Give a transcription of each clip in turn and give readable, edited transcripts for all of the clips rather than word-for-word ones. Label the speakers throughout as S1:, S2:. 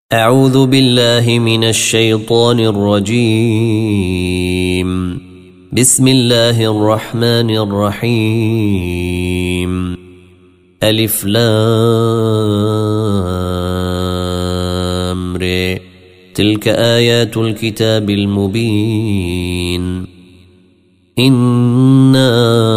S1: أعوذ بالله من الشيطان الرجيم. بسم الله الرحمن الرحيم. ألف لام ر. تلك آيات الكتاب المبين. إنا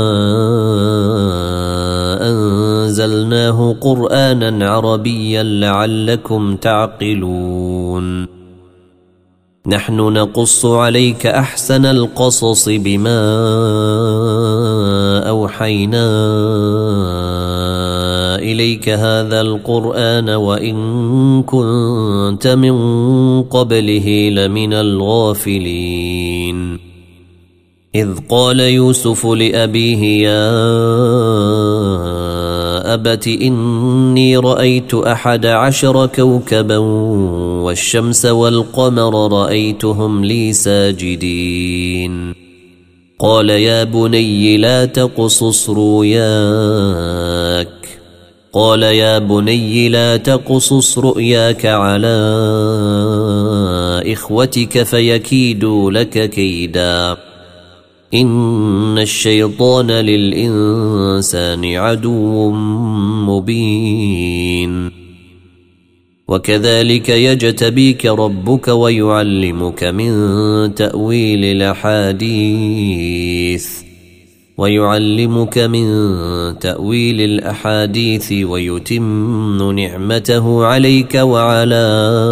S1: أنزلناه قرآنا عربيا لعلكم تعقلون. نحن نقص عليك أحسن القصص بما أوحينا إليك هذا القرآن وإن كنت من قبله لمن الغافلين. إذ قال يوسف لأبيه يا أبت إني رأيت 11 كوكبا والشمس والقمر رأيتهم لي ساجدين. قال يا بني لا تقصص رؤياك على إخوتك فيكيدوا لك كيدا إن الشيطان للإنسان عدو مبين. وكذلك يجتبيك ربك ويعلمك من تأويل الأحاديث ويتم نعمته عليك وعلى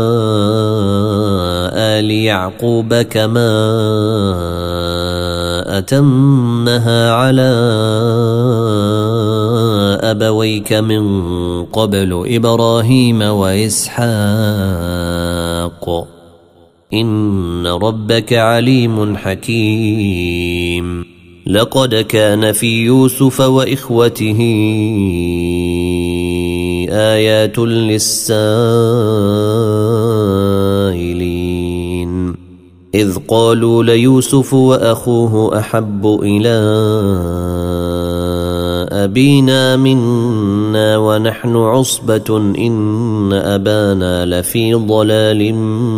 S1: آل يعقوب كما أتمها على أبويك من قبل إبراهيم وإسحاق إن ربك عليم حكيم. لقد كان في يوسف وإخوته آيات للسائلين إذ قالوا ليوسف وأخوه أحب إلى أبينا منا ونحن عصبة إن أبانا لفي ضلال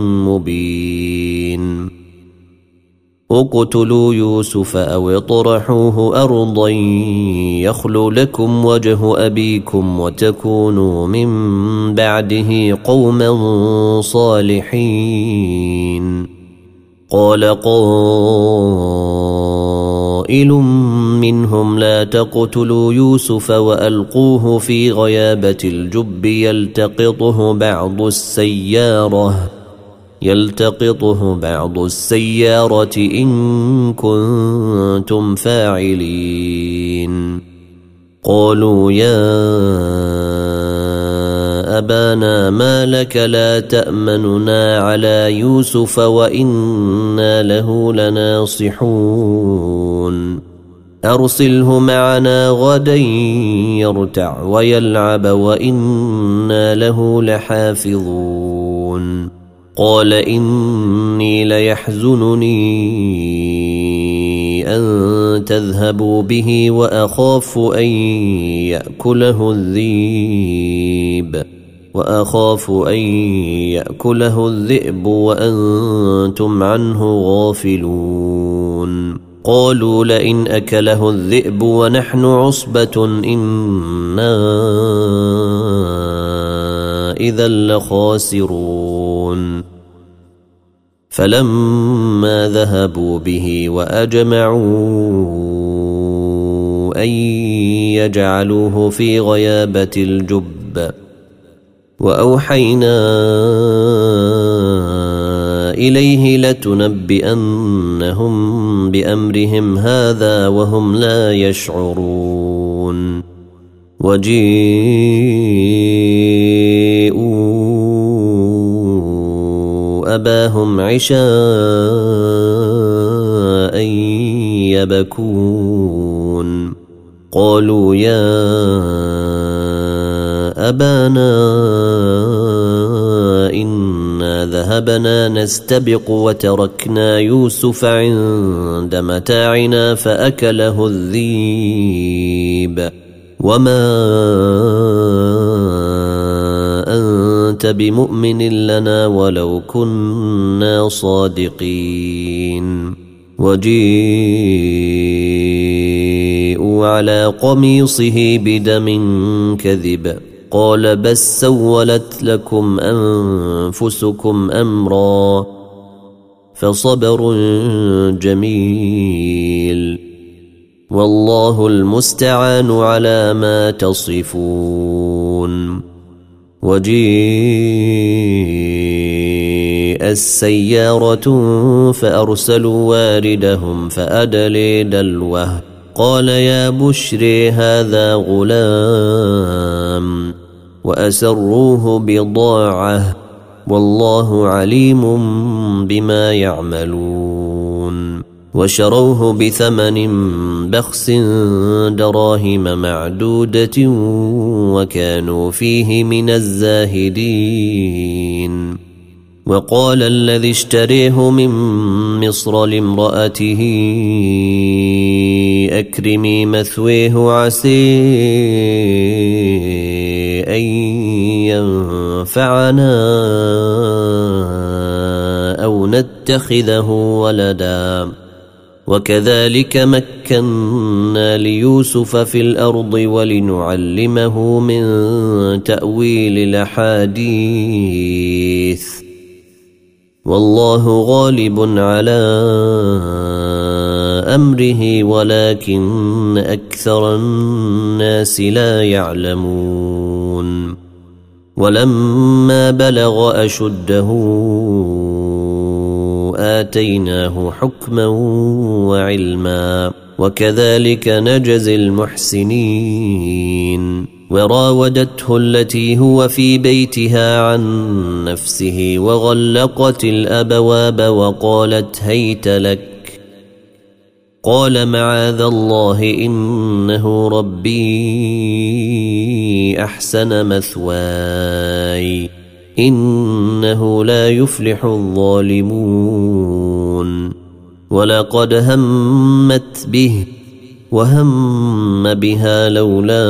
S1: مبين. اقتلوا يوسف أو اطرحوه أرضا يخل لكم وجه أبيكم وتكونوا من بعده قوما صالحين. قال قائل منهم لا تقتلوا يوسف وألقوه في غيابة الجب يلتقطه بعض السيارة إن كنتم فاعلين. قالوا يا أبانا ما لك لا تأمننا على يوسف وإنا له لناصحون. أرسله معنا غدا يرتع ويلعب وإنا له لحافظون. قال إني ليحزنني أن تذهبوا به وأخاف أن يأكله الذئب وأنتم عنه غافلون. قالوا لئن أكله الذئب ونحن عصبة إنا إذا لخاسرون. فلما ذهبوا به وأجمعوا أن يجعلوه في غيابة الجب وأوحينا إليه لتنبئنهم بأمرهم هذا وهم لا يشعرون. وجيءوا أباهم عشاء يبكون. قالوا يا أبانا إنا ذهبنا نستبق وتركنا يوسف عند متاعنا فأكله الذئب وما أنت بمؤمن لنا ولو كنا صادقين. وجيءوا على قميصه بدم كذب قال بس سولت لكم أنفسكم أمرا فصبر جميل والله المستعان على ما تصفون. وجيء السيارة فأرسلوا واردهم فأدلي دلوه قال يا بشري هذا غلام وأسروه بضاعة والله عليم بما يعملون. وشروه بثمن بخس دراهم معدودة وكانوا فيه من الزاهدين. وقال الذي اشتريه من مصر لامرأته أكرمي مثويه عسى أن ينفعنا أو نتخذه ولدا. وكذلك مكنا ليوسف في الأرض ولنعلمه من تأويل الأحاديث والله غالب على أمره ولكن أكثر الناس لا يعلمون. ولما بلغ أشده آتيناه حكما وعلما وكذلك نجزي المحسنين. وراودته التي هو في بيتها عن نفسه وغلقت الأبواب وقالت هيت لك قال معاذ الله إنه ربي أحسن مثواي إنه لا يفلح الظالمون. ولقد همت به وهم بها لولا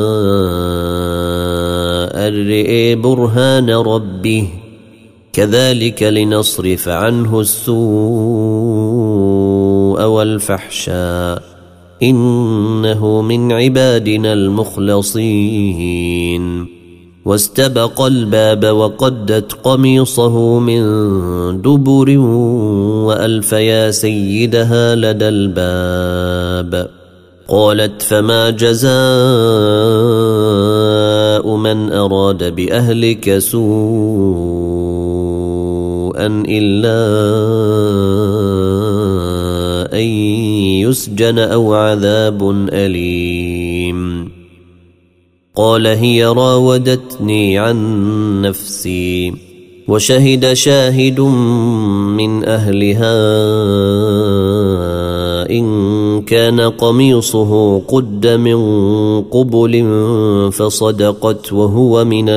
S1: أن رئي برهان ربه كذلك لنصرف عنه السوء والفحشاء إنه من عبادنا المخلصين. واستبق الباب وقدت قميصه من دبر وألف يا سيدها لدى الباب. قالت فما جزاء من أراد بأهلك سوءا إلا أن يسجن أو عذاب أليم. قال هي راودتني عن نفسي وشهد شاهد من أهلها إن كان قميصه قد من قبل فصدقت وهو من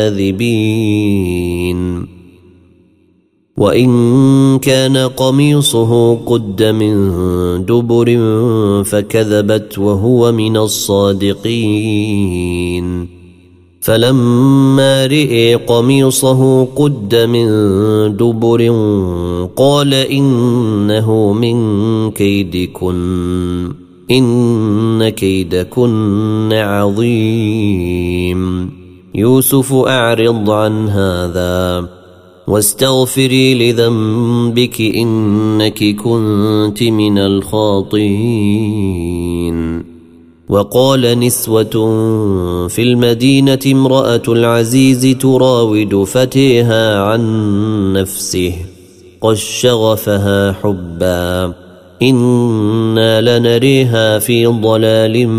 S1: الكاذبين وإن كان قميصه قد من دبر فكذبت وهو من الصادقين. فلما رئي قميصه قد من دبر قال إنه من كيدكن إن كيدكن عظيم. يوسف أعرض عن هذا واستغفري لذنبك إنك كنت من الخاطئين. وقال نسوة في المدينة امرأة العزيز تراود فتيها عن نفسه قد شغفها حبا إنا لنريها في ضلال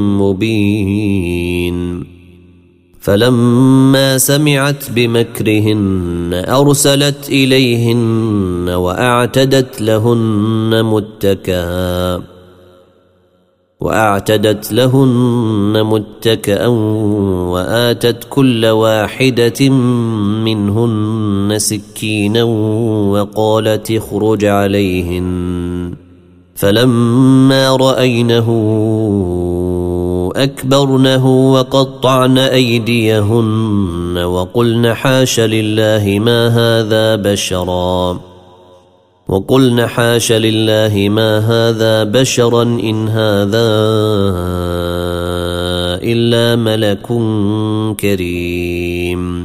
S1: مبين. فلما سمعت بمكرهن أرسلت إليهن وأعتدت لهن متكأ وآتت كل واحدة منهن سكينا وقالت اخرج عليهن. فلما رأينه أكبرنه وقطعن أيديهن وقلن حاش لله ما هذا بشرا إن هذا إلا ملك كريم.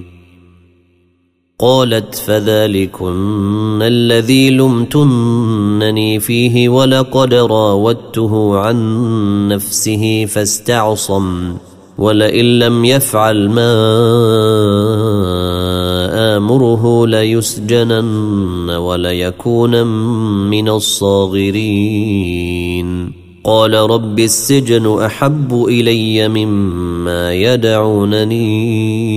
S1: قالت فذلكن الذي لمتنني فيه ولقد راودته عن نفسه فاستعصم ولئن لم يفعل ما آمره ليسجنن وليكونن من الصاغرين. قال رب السجن أحب إلي مما يدعونني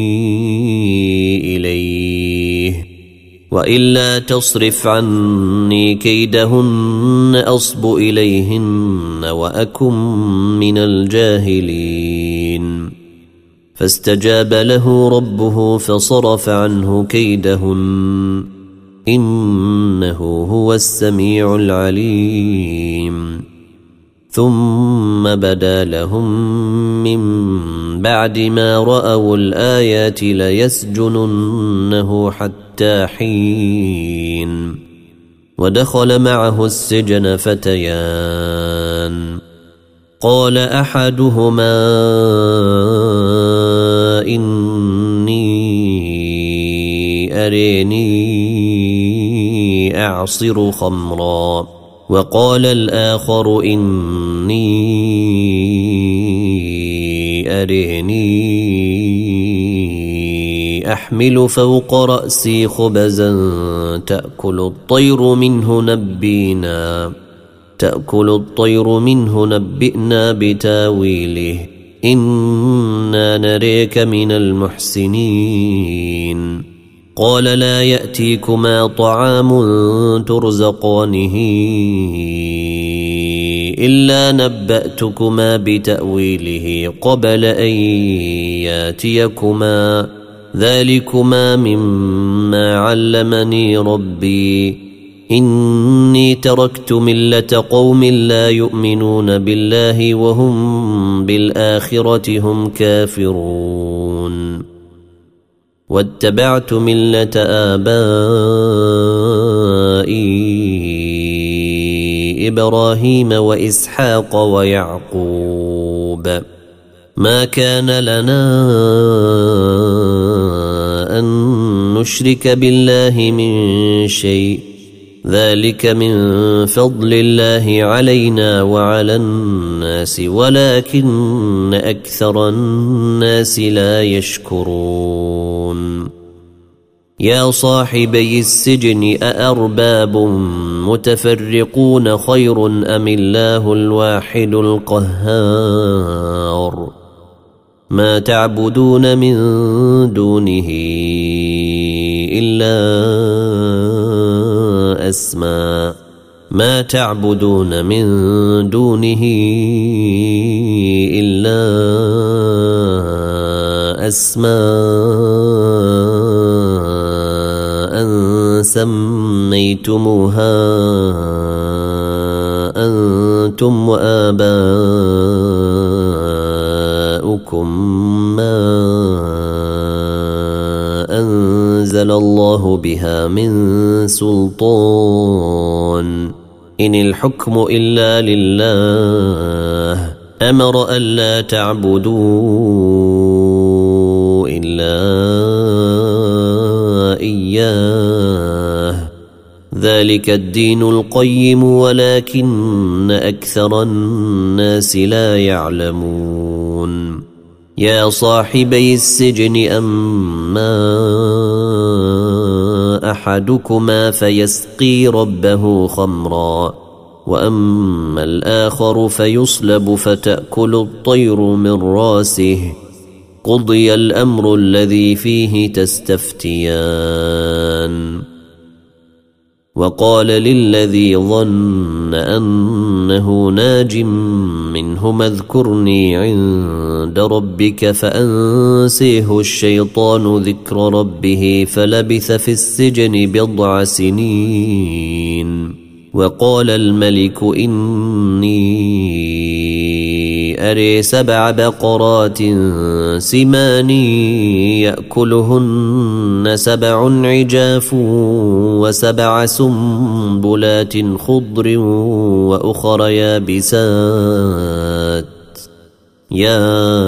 S1: إليه وإلا تصرف عني كيدهن أصب إليهن وأكن من الجاهلين. فاستجاب له ربه فصرف عنه كيدهن إنه هو السميع العليم. ثم بدا لهم من بعد ما رأوا الآيات ليسجننه حتى حين. ودخل معه السجن فتيان قال أحدهما إني أريني أعصر خمرا وقال الآخر إني أريني أحمل فوق رأسي خبزا تأكل الطير منه نبئنا بتاويله إنا نريك من المحسنين. قال لا يأتيكما طعام ترزقانه إلا نبأتكما بتأويله قبل أن ياتيكما ذلكما مما علمني ربي إني تركت ملة قوم لا يؤمنون بالله وهم بالآخرة هم كافرون واتبعت ملة آبائي إبراهيم وإسحاق ويعقوب ما كان لنا أن نشرك بالله من شيء ذلك من فضل الله علينا وعلى الناس ولكن أكثر الناس لا يشكرون. يا صاحبي السجن أأرباب متفرقون خير أم الله الواحد القهار. ما تعبدون من دونه إلا أسماء سميتموها أنتم وآباؤكم ما أنزل الله بها من سلطان إن الحكم إلا لله أمر ألا تعبدوا إلا إياه ذلك الدين القيم ولكن أكثر الناس لا يعلمون. يا صاحبي السجن أما أحدكما فيسقي ربه خمرا وأما الآخر فيصلب فتأكل الطير من راسه قضي الأمر الذي فيه تستفتيان. وقال للذي ظن أنه ناج منهما اذكرني عند ربك فأنسيه الشيطان ذكر ربه فلبث في السجن 10 سنين. وقال الملك إني أري 7 بقرات سمان يأكلهن 7 عجاف و7 سنبلات خضر وأخر يابسات يا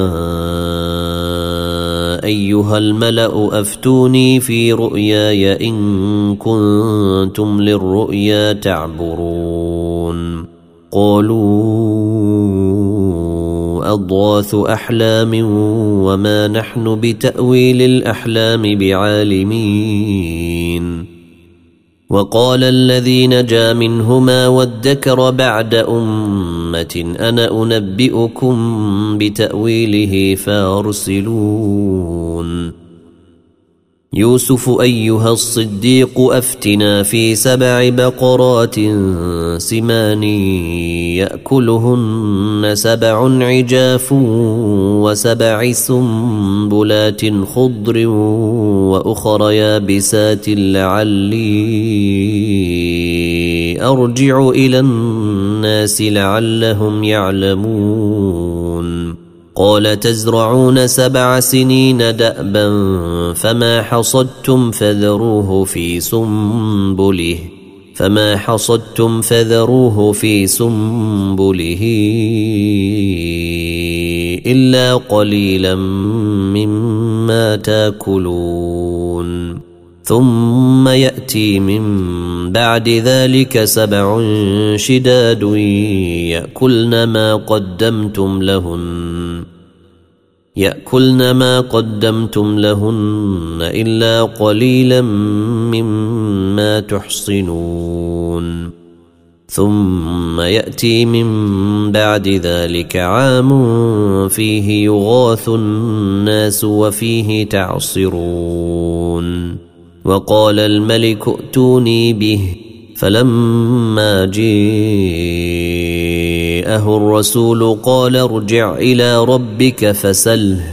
S1: أيها الملأ أفتوني في رؤياي إن كنتم للرؤيا تعبرون قالوا أضغاث أحلام وما نحن بتأويل الأحلام بعالمين وقال الذي نجا منهما وادكر بعد أمة أنا أنبئكم بتأويله فارسلون يوسف أيها الصديق أفتنا في 7 بقرات سمان يأكلهن 7 عجاف و7 سنبلات خضر وأخر يابسات لعلي أرجع إلى الناس لعلهم يعلمون قال تزرعون 7 سنين دأبا فما حصدتم فذروه في سنبله إلا قليلا مما تاكلون ثم يأتي من بعد ذلك 7 شداد يأكلن ما قدمتم لهن إلا قليلا مما تحصنون ثم يأتي من بعد ذلك عام فيه يغاث الناس وفيه تعصرون وقال الملك ائتوني به فلما جاءه الرسول قال ارجع إلى ربك فاسأله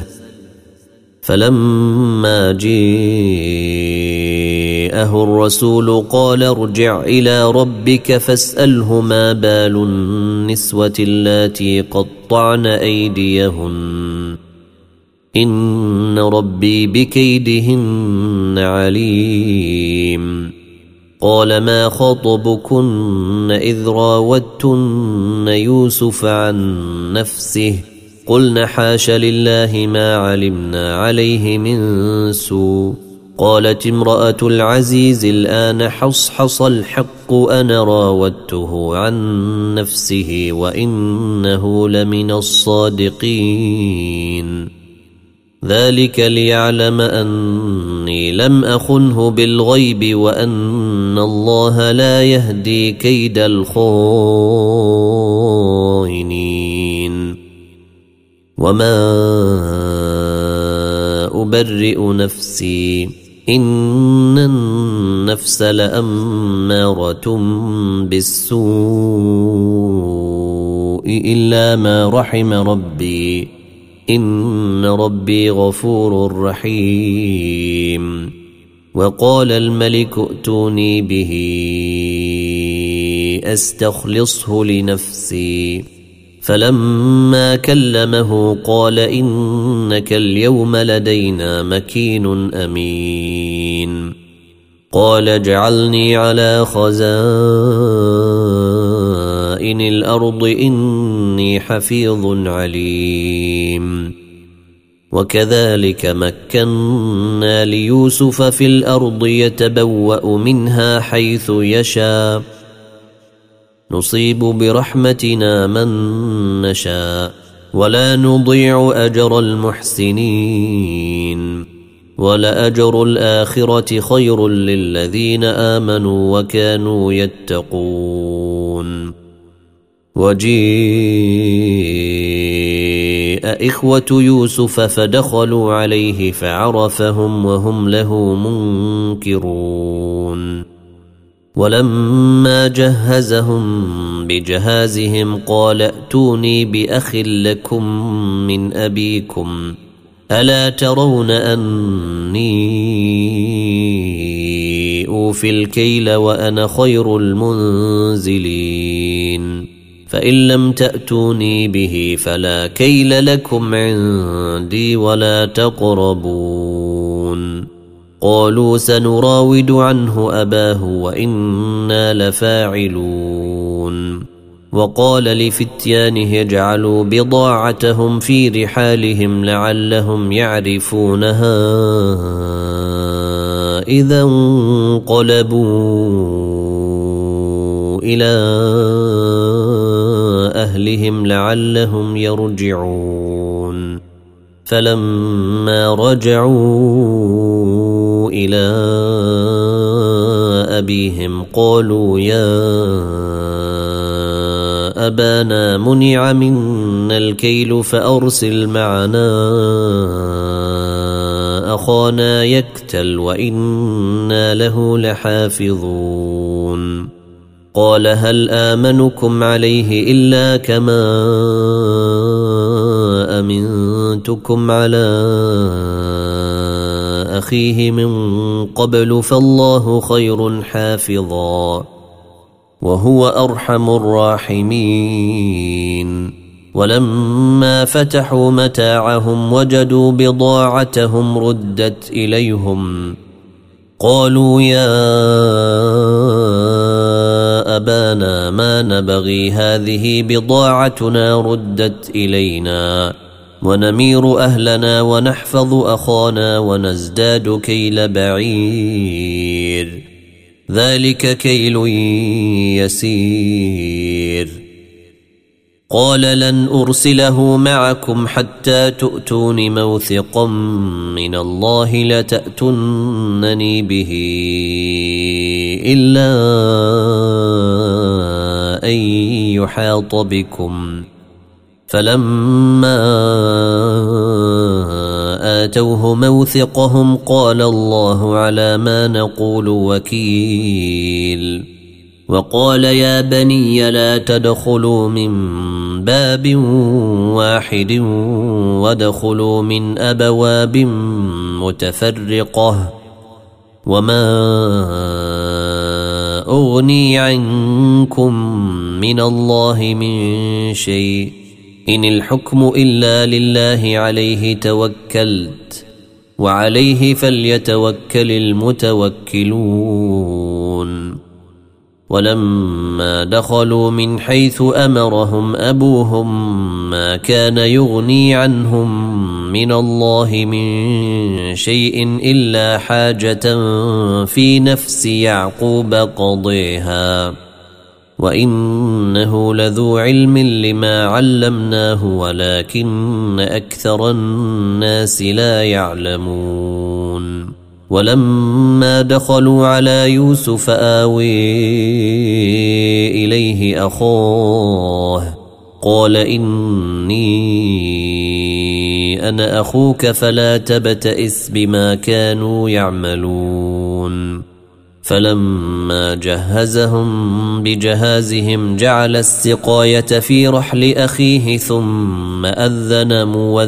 S1: ما بال النسوة اللاتي قطعن أيديهن إن ربي بكيدهن عليم قال ما خطبكن إذ راوتن يوسف عن نفسه قلن حاش لله ما علمنا عليه من سوء قالت امرأة العزيز الآن حصحص الحق أنا راودته عن نفسه وإنه لمن الصادقين ذلك ليعلم أني لم أخنه بالغيب وأن الله لا يهدي كيد الخائنين وما أبرئ نفسي إن النفس لأمارة بالسوء إلا ما رحم ربي إن ربي غفور رحيم وقال الملك ائتوني به أستخلصه لنفسي فلما كلمه قال إنك اليوم لدينا مكين أمين قال اجعلني على خزائن الأرض إني حفيظ عليم وكذلك مكنا ليوسف في الأرض يتبوأ منها حيث يشاء نصيب برحمتنا من نشاء ولا نضيع أجر المحسنين ولأجر الآخرة خير للذين آمنوا وكانوا يتقون وجيء إخوة يوسف فدخلوا عليه فعرفهم وهم له منكرون ولما جهزهم بجهازهم قال ائتوني بأخ لكم من أبيكم ألا ترون أني أوفي الكيل وأنا خير المنزلين فإن لم تأتوني به فلا كيل لكم عندي ولا تقربون. قالوا سنراود عنه أباه وإنا لفاعلون. وقال لفتيانه اجعلوا بضاعتهم في رحالهم لعلهم يعرفونها إذا انقلبوا إلى أهلهم لعلهم يرجعون. فلما رجعوا إلى أبيهم قالوا يا أبانا منع منا الكيل فأرسل معنا أخانا يكتل وإنا له لحافظون. قال هل آمنكم عليه إلا كما أمنتكم على أخيه من قبل فالله خير حافظا وهو أرحم الراحمين. ولما فتحوا متاعهم وجدوا بضاعتهم ردت إليهم قالوا يا أبانا ما نبغي هذه بضاعتنا ردت إلينا ونمير أهلنا ونحفظ أخانا ونزداد كيل بعير ذلك كيل يسير. قال لن أرسله معكم حتى تؤتون موثقا من الله لتأتونني به إلا أن يحاط بكم. فلما آتوه موثقهم قال الله على ما نقول وكيل. وقال يا بني لا تدخلوا من باب واحد وادخلوا من أبواب متفرقة وما أغني عنكم من الله من شيء إن الحكم إلا لله عليه توكلت وعليه فليتوكل المتوكلون. ولما دخلوا من حيث أمرهم أبوهم ما كان يغني عنهم من الله من شيء إلا حاجة في نفس يعقوب قضيها وإنه لذو علم لما علمناه ولكن أكثر الناس لا يعلمون. ولما دخلوا على يوسف آوي إليه أخاه قال إني أنا أخوك فلا تبتئس بما كانوا يعملون. فلما جهزهم بجهازهم جعل السقاية في رحل أخيه ثم أذن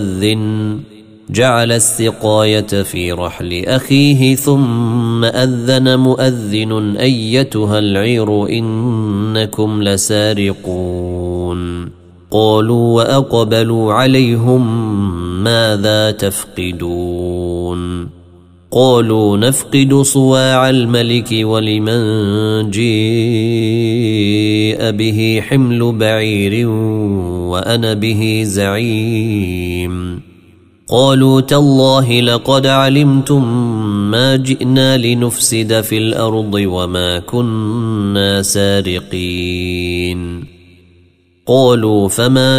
S1: مؤذن أيتها العير إنكم لسارقون. قالوا وأقبلوا عليهم ماذا تفقدون؟ قالوا نفقد صواع الملك ولمن جيء به حمل بعير وأنا به زعيم. قالوا تالله لقد علمتم ما جئنا لنفسد في الأرض وما كنا سارقين. قالوا فما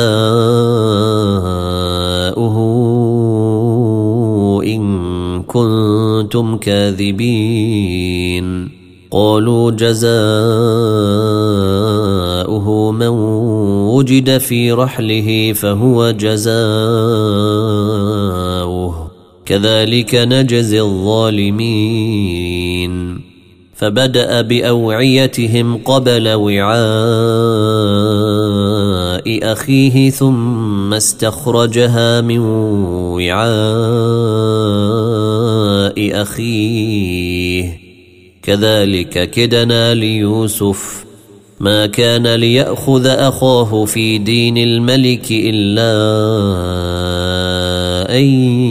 S1: جزاؤه إن كنتم كاذبين؟ قالوا جزاؤه من وجد في رحله فهو جزاؤه كذلك نجزي الظالمين. فبدأ بأوعيتهم قبل وعاء أخيه ثم استخرجها من وعاء أخيه كذلك كدنا ليوسف ما كان ليأخذ أخاه في دين الملك إلا أن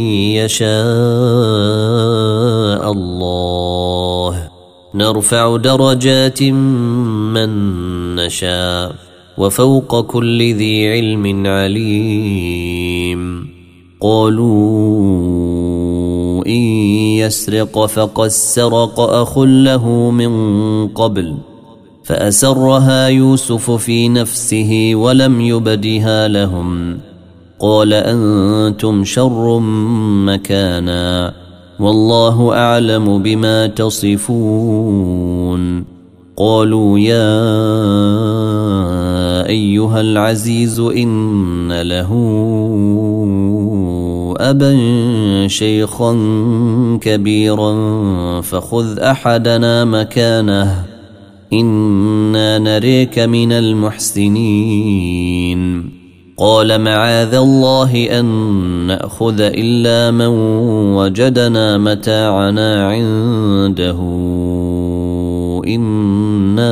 S1: يشاء الله نرفع درجات من نشاء وفوق كل ذي علم عليم. قالوا إن يسرق فقد سرق أخ له من قبل فأسرها يوسف في نفسه ولم يبدها لهم قال أنتم شر مكانا والله أعلم بما تصفون. قالوا يا أيها العزيز إن له أبا شيخا كبيرا فخذ أحدنا مكانه إنا نريك من المحسنين. قال معاذ الله أن نأخذ إلا من وجدنا متاعنا عنده إنا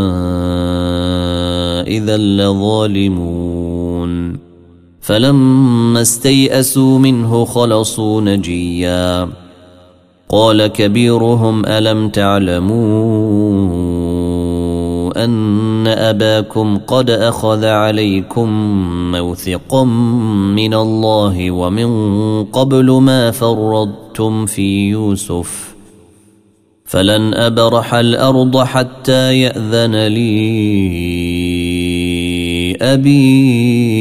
S1: إذا لظالمون. فلما استيئسوا منه خلصوا نجيا. قال كبيرهم ألم تعلموا أن أباكم قد أخذ عليكم موثقا من الله ومن قبل ما فرطتم في يوسف فلن أبرح الأرض حتى يأذن لي أبي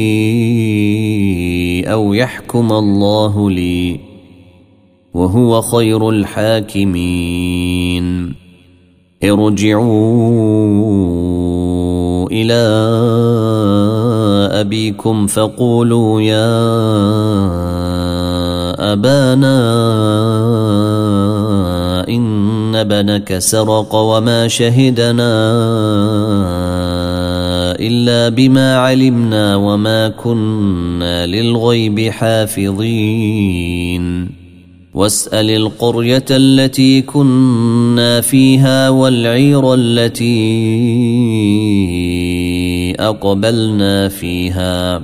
S1: أو يحكم الله لي وهو خير الحاكمين. ارجعوا إلى أبيكم فقولوا يا أبانا إن ابنك سرق وما شهدنا إلا بما علمنا وما كنا للغيب حافظين. واسأل القرية التي كنا فيها والعير التي أقبلنا فيها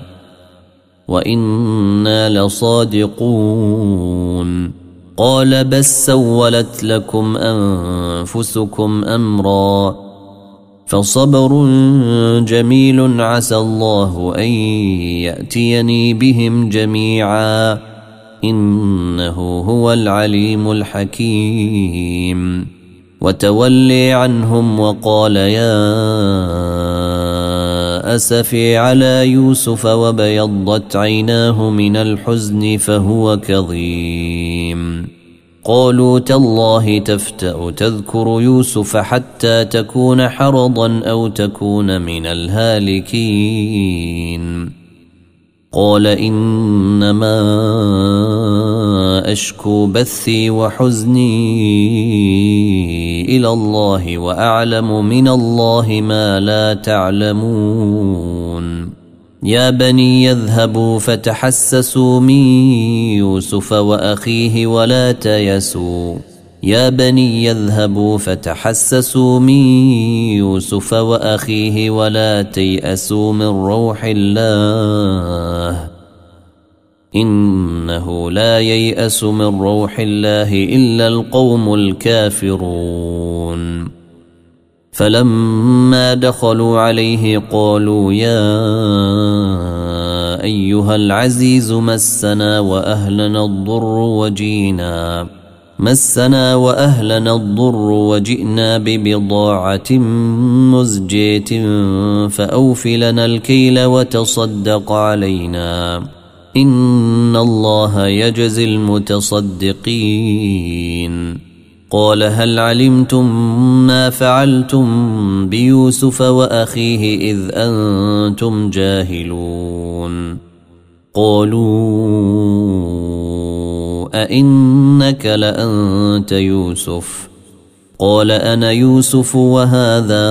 S1: وإنا لصادقون. قال بس سولت لكم أنفسكم أمرا فصبر جميل عسى الله أن يأتيني بهم جميعا إنه هو العليم الحكيم. وتولي عنهم وقال يا أسفي على يوسف وبيضت عيناه من الحزن فهو كظيم. قالوا تالله تفتأ تذكر يوسف حتى تكون حرضا أو تكون من الهالكين. قال إنما أشكو بثي وحزني إلى الله وأعلم من الله ما لا تعلمون. يا بني يذهبوا فتحسسوا من يوسف وأخيه ولا تيأسوا يا بني يذهبوا فتحسسوا من يوسف وأخيه ولا تيأسوا من روح الله إنه لا ييأس من روح الله إلا القوم الكافرون. فلما دخلوا عليه قالوا يا أيها العزيز مسنا وأهلنا الضر وجئنا ببضاعة مزجاة فأوف لنا الكيل وتصدق علينا إن الله يجزي المتصدقين. قال هل علمتم ما فعلتم بيوسف وأخيه إذ أنتم جاهلون؟ قالوا أئنك لأنت يوسف؟ قال أنا يوسف وهذا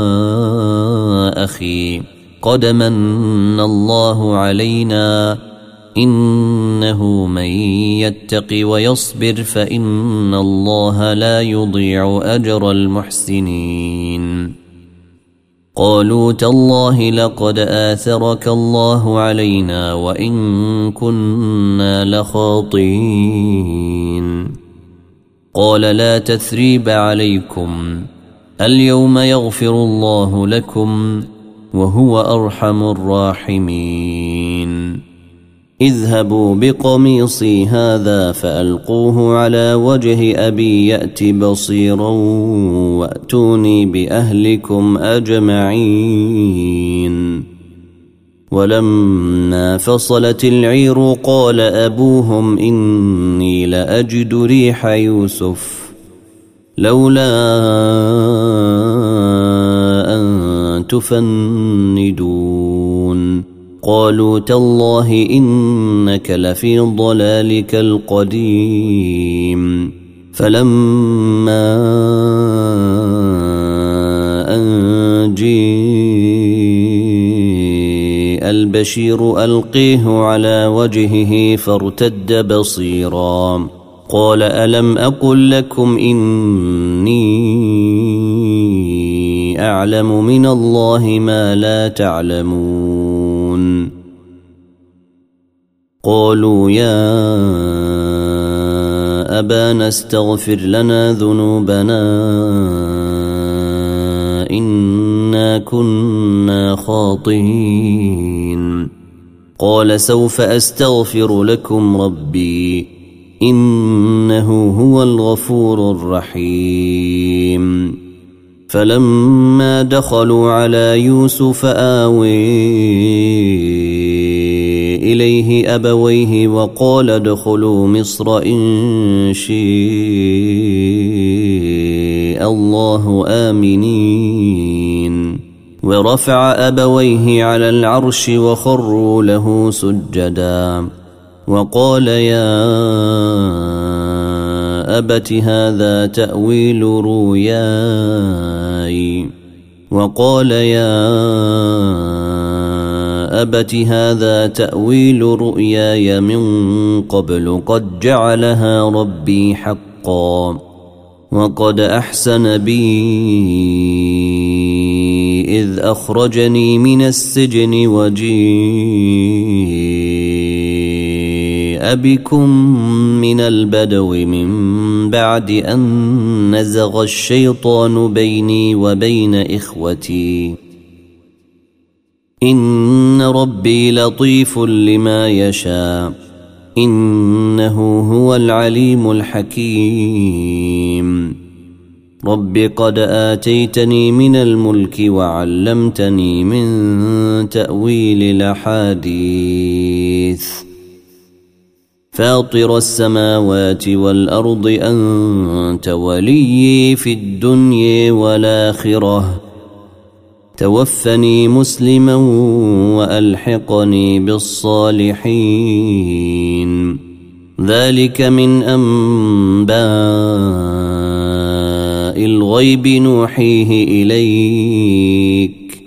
S1: أخي قد من الله علينا إنه من يتق ويصبر فإن الله لا يضيع أجر المحسنين. قالوا تالله لقد آثرك الله علينا وإن كنا لخاطئين. قال لا تثريب عليكم اليوم يغفر الله لكم وهو أرحم الراحمين. اذهبوا بقميصي هذا فألقوه على وجه أبي يأت بصيرا وأتوني بأهلكم أجمعين. ولما فصلت العير قال أبوهم إني لأجد ريح يوسف لولا أن تفندون. قالوا تالله إنك لفي ضلالك القديم. فلما أن جيء البشير ألقيه على وجهه فارتد بصيرا. قال ألم أقل لكم إني أعلم من الله ما لا تعلمون. قالوا يا أبانا استغفر لنا ذنوبنا إنا كنا خاطئين. قال سوف أستغفر لكم ربي إنه هو الغفور الرحيم. فلما دخلوا على يوسف آوي إليه أبويه وقال ادخلوا مصر إن شاء الله آمنين. ورفع أبويه على العرش وخروا له سجدا وقال يا أبت هذا تأويل رؤياي. وقال يا أبت هذا تأويل رؤياي من قبل قد جعلها ربي حقا وقد أحسن بي إذ أخرجني من السجن وجيء بكم من البدو من بعد أن نزغ الشيطان بيني وبين إخوتي إن ربي لطيف لما يشاء إنه هو العليم الحكيم. رب قد آتيتني من الملك وعلمتني من تأويل الأحاديث. فاطر السماوات والأرض أنت وليي في الدنيا والآخرة توفني مسلما وألحقني بالصالحين. ذلك من أنباء الغيب نوحيه إليك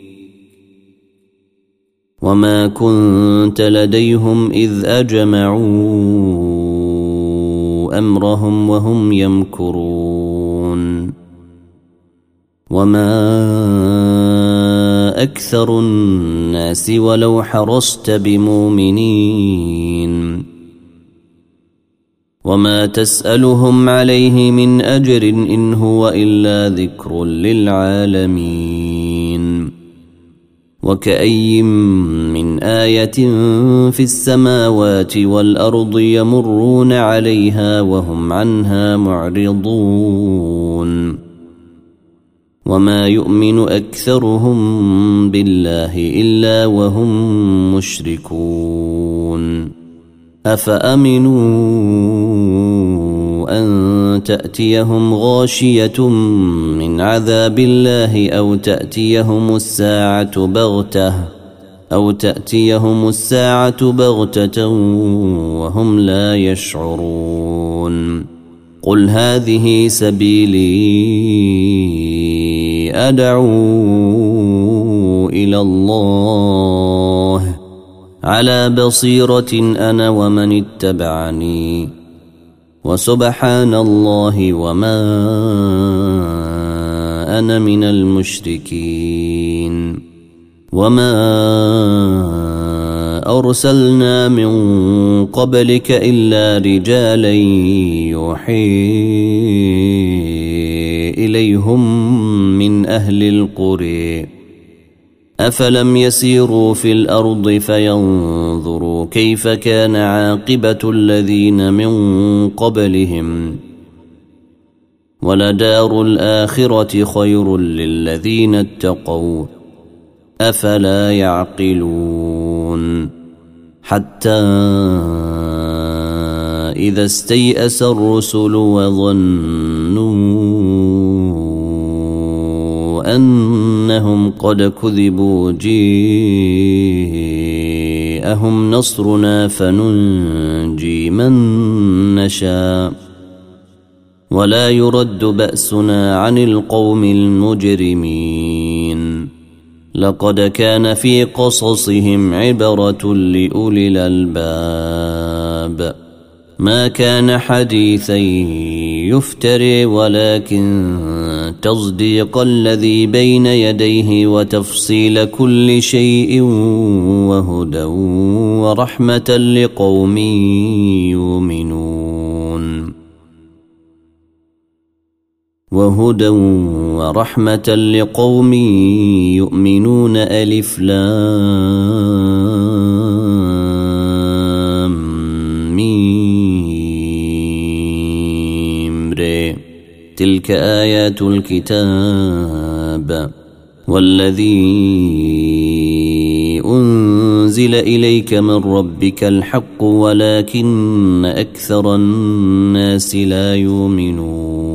S1: وما كنت لديهم إذ أجمعوا أمرهم وهم يمكرون. وما أكثر الناس ولو حرصت بمؤمنين وما تسألهم عليه من أجر إن هو إلا ذكر للعالمين. وكأي من آية في السماوات والأرض يمرون عليها وهم عنها معرضون. وما يؤمن أكثرهم بالله إلا وهم مشركون. أفأمنوا أن تأتيهم غاشية من عذاب الله أو تأتيهم الساعة بغتة وهم لا يشعرون. قل هذه سبيلي أدعو إلى الله على بصيرة أنا ومن اتبعني وسبحان الله وما كان من المشركين وما أرسلنا من قبلك إلا رجالا يوحي إليهم من أهل القرى أفلم يسيروا في الأرض فينظروا كيف كان عاقبة الذين من قبلهم ولدار الآخرة خير للذين اتقوا أفلا يعقلون حتى إذا استيأس الرسل وظنوا أنهم قد كذبوا جاءهم نصرنا فننجي من نشاء ولا يرد بأسنا عن القوم المجرمين لقد كان في قصصهم عبرة لأولي الألباب ما كان حديثا يفتري ولكن تصديق الذي بين يديه وتفصيل كل شيء وهدى ورحمة لقوم يؤمنون وهدى ورحمة لقوم يؤمنون ألف لام ميم ر تلك آيات الكتاب والذي أنزل إليك من ربك الحق ولكن أكثر الناس لا يؤمنون